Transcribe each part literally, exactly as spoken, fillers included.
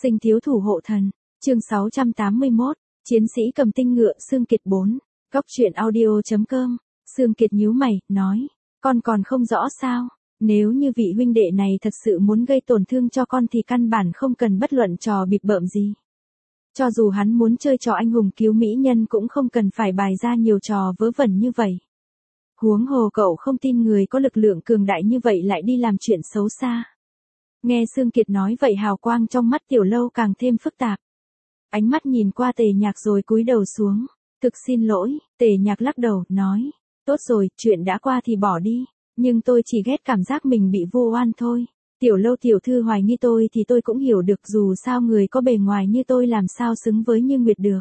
Sinh thiếu thủ hộ thần, chương sáu trăm tám mươi mốt, chiến sĩ cầm tinh ngựa Sương Kiệt bốn, góc truyện audio.com, Sương Kiệt nhíu mày, nói, con còn không rõ sao, nếu như vị huynh đệ này thật sự muốn gây tổn thương cho con thì căn bản không cần bất luận trò bịp bợm gì. Cho dù hắn muốn chơi trò anh hùng cứu mỹ nhân cũng không cần phải bày ra nhiều trò vớ vẩn như vậy. Huống hồ cậu không tin người có lực lượng cường đại như vậy lại đi làm chuyện xấu xa. Nghe Sương Kiệt nói vậy hào quang trong mắt Tiểu Lâu càng thêm phức tạp. Ánh mắt nhìn qua Tề Nhạc rồi cúi đầu xuống. Thực xin lỗi, Tề Nhạc lắc đầu, nói. Tốt rồi, chuyện đã qua thì bỏ đi. Nhưng tôi chỉ ghét cảm giác mình bị vu oan thôi. Tiểu Lâu tiểu thư hoài nghi tôi thì tôi cũng hiểu được, dù sao người có bề ngoài như tôi làm sao xứng với Như Nguyệt được.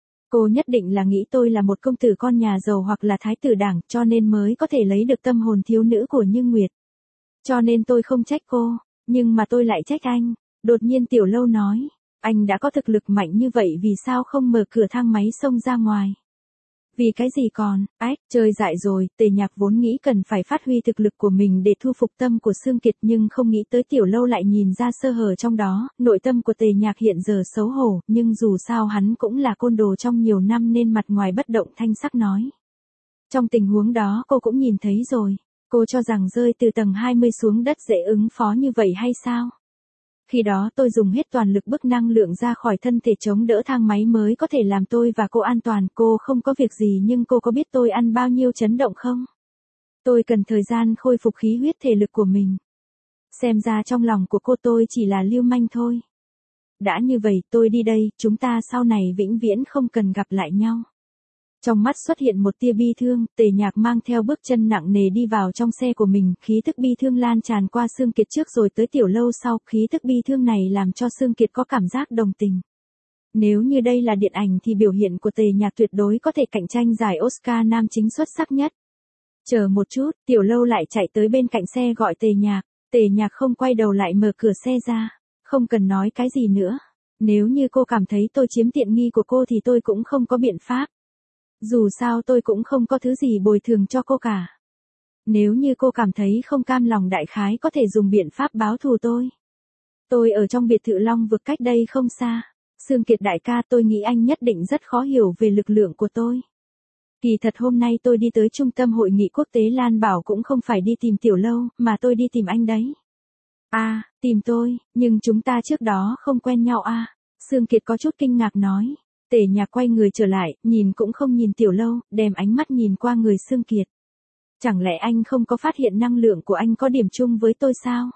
Cô nhất định là nghĩ tôi là một công tử con nhà giàu hoặc là thái tử đảng cho nên mới có thể lấy được tâm hồn thiếu nữ của Như Nguyệt. Cho nên tôi không trách cô, nhưng mà tôi lại trách anh. Đột nhiên Tiểu Lâu nói, anh đã có thực lực mạnh như vậy vì sao không mở cửa thang máy xông ra ngoài? Vì cái gì còn, ách, chơi dại rồi. Tề Nhạc vốn nghĩ cần phải phát huy thực lực của mình để thu phục tâm của Sương Kiệt nhưng không nghĩ tới Tiểu Lâu lại nhìn ra sơ hở trong đó. Nội tâm của Tề Nhạc hiện giờ xấu hổ, nhưng dù sao hắn cũng là côn đồ trong nhiều năm nên mặt ngoài bất động thanh sắc nói. Trong tình huống đó cô cũng nhìn thấy rồi, cô cho rằng rơi từ tầng hai mươi xuống đất dễ ứng phó như vậy hay sao? Khi đó tôi dùng hết toàn lực bức năng lượng ra khỏi thân thể chống đỡ thang máy mới có thể làm tôi và cô an toàn. Cô không có việc gì nhưng cô có biết tôi ăn bao nhiêu chấn động không? Tôi cần thời gian khôi phục khí huyết thể lực của mình. Xem ra trong lòng của cô tôi chỉ là lưu manh thôi. Đã như vậy tôi đi đây, chúng ta sau này vĩnh viễn không cần gặp lại nhau. Trong mắt xuất hiện một tia bi thương, Tề Nhạc mang theo bước chân nặng nề đi vào trong xe của mình, khí thức bi thương lan tràn qua Sương Kiệt trước rồi tới Tiểu Lâu sau, khí thức bi thương này làm cho Sương Kiệt có cảm giác đồng tình. Nếu như đây là điện ảnh thì biểu hiện của Tề Nhạc tuyệt đối có thể cạnh tranh giải Oscar nam chính xuất sắc nhất. Chờ một chút, Tiểu Lâu lại chạy tới bên cạnh xe gọi Tề Nhạc, Tề Nhạc không quay đầu lại mở cửa xe ra, không cần nói cái gì nữa. Nếu như cô cảm thấy tôi chiếm tiện nghi của cô thì tôi cũng không có biện pháp. Dù sao tôi cũng không có thứ gì bồi thường cho cô cả. Nếu như cô cảm thấy không cam lòng đại khái có thể dùng biện pháp báo thù tôi. Tôi ở trong biệt thự Long Vực cách đây không xa. Sương Kiệt đại ca, tôi nghĩ anh nhất định rất khó hiểu về lực lượng của tôi. Kỳ thật hôm nay tôi đi tới trung tâm hội nghị quốc tế Lan Bảo cũng không phải đi tìm Tiểu Lâu, mà tôi đi tìm anh đấy. À, tìm tôi, nhưng chúng ta trước đó không quen nhau à. Sương Kiệt có chút kinh ngạc nói. Tề Nhạc quay người trở lại, nhìn cũng không nhìn Tiểu Lâu, đem ánh mắt nhìn qua người Sương Kiệt. Chẳng lẽ anh không có phát hiện năng lượng của anh có điểm chung với tôi sao?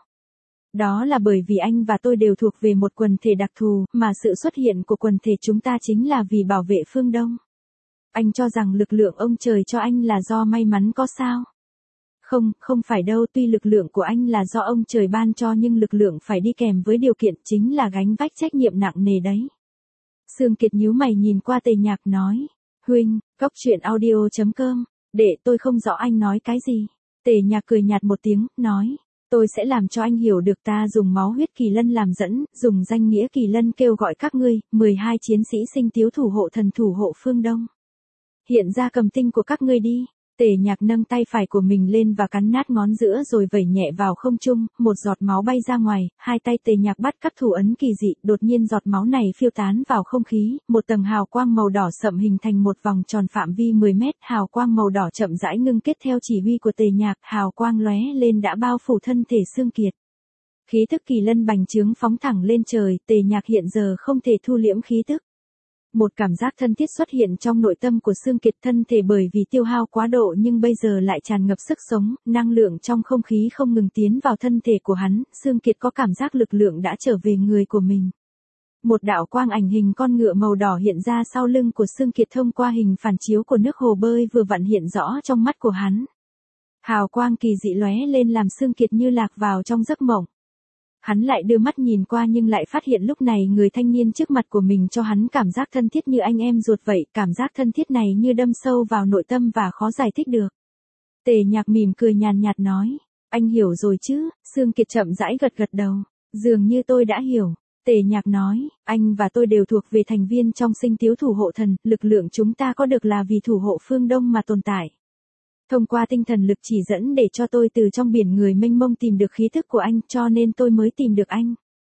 Đó là bởi vì anh và tôi đều thuộc về một quần thể đặc thù, mà sự xuất hiện của quần thể chúng ta chính là vì bảo vệ phương Đông. Anh cho rằng lực lượng ông trời cho anh là do may mắn có sao? Không, không phải đâu, tuy lực lượng của anh là do ông trời ban cho nhưng lực lượng phải đi kèm với điều kiện chính là gánh vác trách nhiệm nặng nề đấy. Sương Kiệt nhíu mày nhìn qua Tề Nhạc nói, huynh, góc truyện audio.com, để tôi không rõ anh nói cái gì. Tề Nhạc cười nhạt một tiếng, nói, tôi sẽ làm cho anh hiểu được ta dùng máu huyết kỳ lân làm dẫn, dùng danh nghĩa kỳ lân kêu gọi các ngươi, mười hai chiến sĩ sinh tiếu thủ hộ thần thủ hộ phương Đông. Hiện ra cầm tinh của các ngươi đi. Tề Nhạc nâng tay phải của mình lên và cắn nát ngón giữa rồi vẩy nhẹ vào không trung, một giọt máu bay ra ngoài, hai tay Tề Nhạc bắt các thủ ấn kỳ dị, đột nhiên giọt máu này phiêu tán vào không khí, một tầng hào quang màu đỏ sậm hình thành một vòng tròn phạm vi mười mét, hào quang màu đỏ chậm rãi ngưng kết theo chỉ huy của Tề Nhạc, hào quang lóe lên đã bao phủ thân thể Sương Kiệt. Khí tức kỳ lân bành trướng phóng thẳng lên trời, Tề Nhạc hiện giờ không thể thu liễm khí tức. Một cảm giác thân thiết xuất hiện trong nội tâm của Sương Kiệt, thân thể bởi vì tiêu hao quá độ nhưng bây giờ lại tràn ngập sức sống, năng lượng trong không khí không ngừng tiến vào thân thể của hắn, Sương Kiệt có cảm giác lực lượng đã trở về người của mình. Một đạo quang ảnh hình con ngựa màu đỏ hiện ra sau lưng của Sương Kiệt thông qua hình phản chiếu của nước hồ bơi vừa vặn hiện rõ trong mắt của hắn. Hào quang kỳ dị lóe lên làm Sương Kiệt như lạc vào trong giấc mộng. Hắn lại đưa mắt nhìn qua nhưng lại phát hiện lúc này người thanh niên trước mặt của mình cho hắn cảm giác thân thiết như anh em ruột vậy, cảm giác thân thiết này như đâm sâu vào nội tâm và khó giải thích được. Tề Nhạc mỉm cười nhàn nhạt nói, anh hiểu rồi chứ? Sương Kiệt chậm rãi gật gật đầu, dường như tôi đã hiểu. Tề Nhạc nói, anh và tôi đều thuộc về thành viên trong sinh tiếu thủ hộ thần, lực lượng chúng ta có được là vì thủ hộ phương Đông mà tồn tại. Thông qua tinh thần lực chỉ dẫn để cho tôi từ trong biển người mênh mông tìm được khí thức của anh, cho nên tôi mới tìm được anh.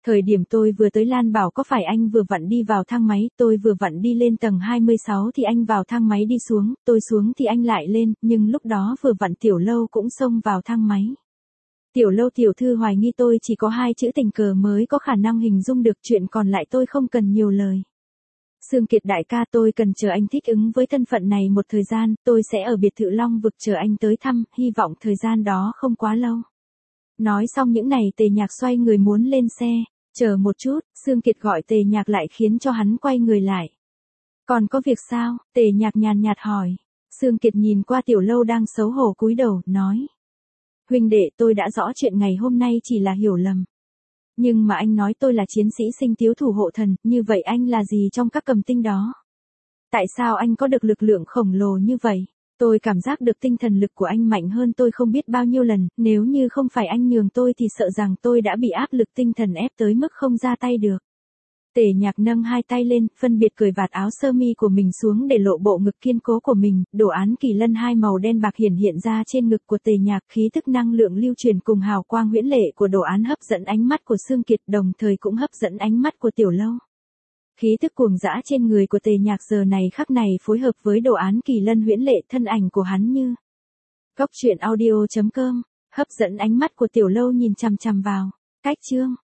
Thời điểm tôi vừa tới Lan bảo có phải anh vừa vặn đi vào thang máy, tôi vừa vặn đi lên tầng hai mươi sáu thì anh vào thang máy đi xuống, tôi xuống thì anh lại lên, nhưng lúc đó vừa vặn Tiểu Lâu cũng xông vào thang máy. Tiểu Lâu tiểu thư hoài nghi tôi chỉ có hai chữ tình cờ mới có khả năng hình dung được, chuyện còn lại tôi không cần nhiều lời. Sương Kiệt đại ca, tôi cần chờ anh thích ứng với thân phận này một thời gian, tôi sẽ ở biệt thự Long Vực chờ anh tới thăm, hy vọng thời gian đó không quá lâu. Nói xong những này Tề Nhạc xoay người muốn lên xe. Chờ một chút, Sương Kiệt gọi Tề Nhạc lại khiến cho hắn quay người lại. Còn có việc sao? Tề Nhạc nhàn nhạt hỏi. Sương Kiệt nhìn qua Tiểu Lâu đang xấu hổ cúi đầu, nói. Huynh đệ, tôi đã rõ chuyện ngày hôm nay chỉ là hiểu lầm. Nhưng mà anh nói tôi là chiến sĩ sinh tiếu thủ hộ thần, như vậy anh là gì trong các cầm tinh đó? Tại sao anh có được lực lượng khổng lồ như vậy? Tôi cảm giác được tinh thần lực của anh mạnh hơn tôi không biết bao nhiêu lần, nếu như không phải anh nhường tôi thì sợ rằng tôi đã bị áp lực tinh thần ép tới mức không ra tay được. Tề Nhạc nâng hai tay lên, phân biệt cởi vạt áo sơ mi của mình xuống để lộ bộ ngực kiên cố của mình, đồ án kỳ lân hai màu đen bạc hiển hiện ra trên ngực của Tề Nhạc, khí thức năng lượng lưu truyền cùng hào quang huyễn lệ của đồ án hấp dẫn ánh mắt của Sương Kiệt, đồng thời cũng hấp dẫn ánh mắt của Tiểu Lâu. Khí thức cuồng dã trên người của Tề Nhạc giờ này khắc này phối hợp với đồ án kỳ lân huyễn lệ, thân ảnh của hắn như Góc truyện audio chấm com hấp dẫn ánh mắt của Tiểu Lâu nhìn chằm chằm vào. Cách chương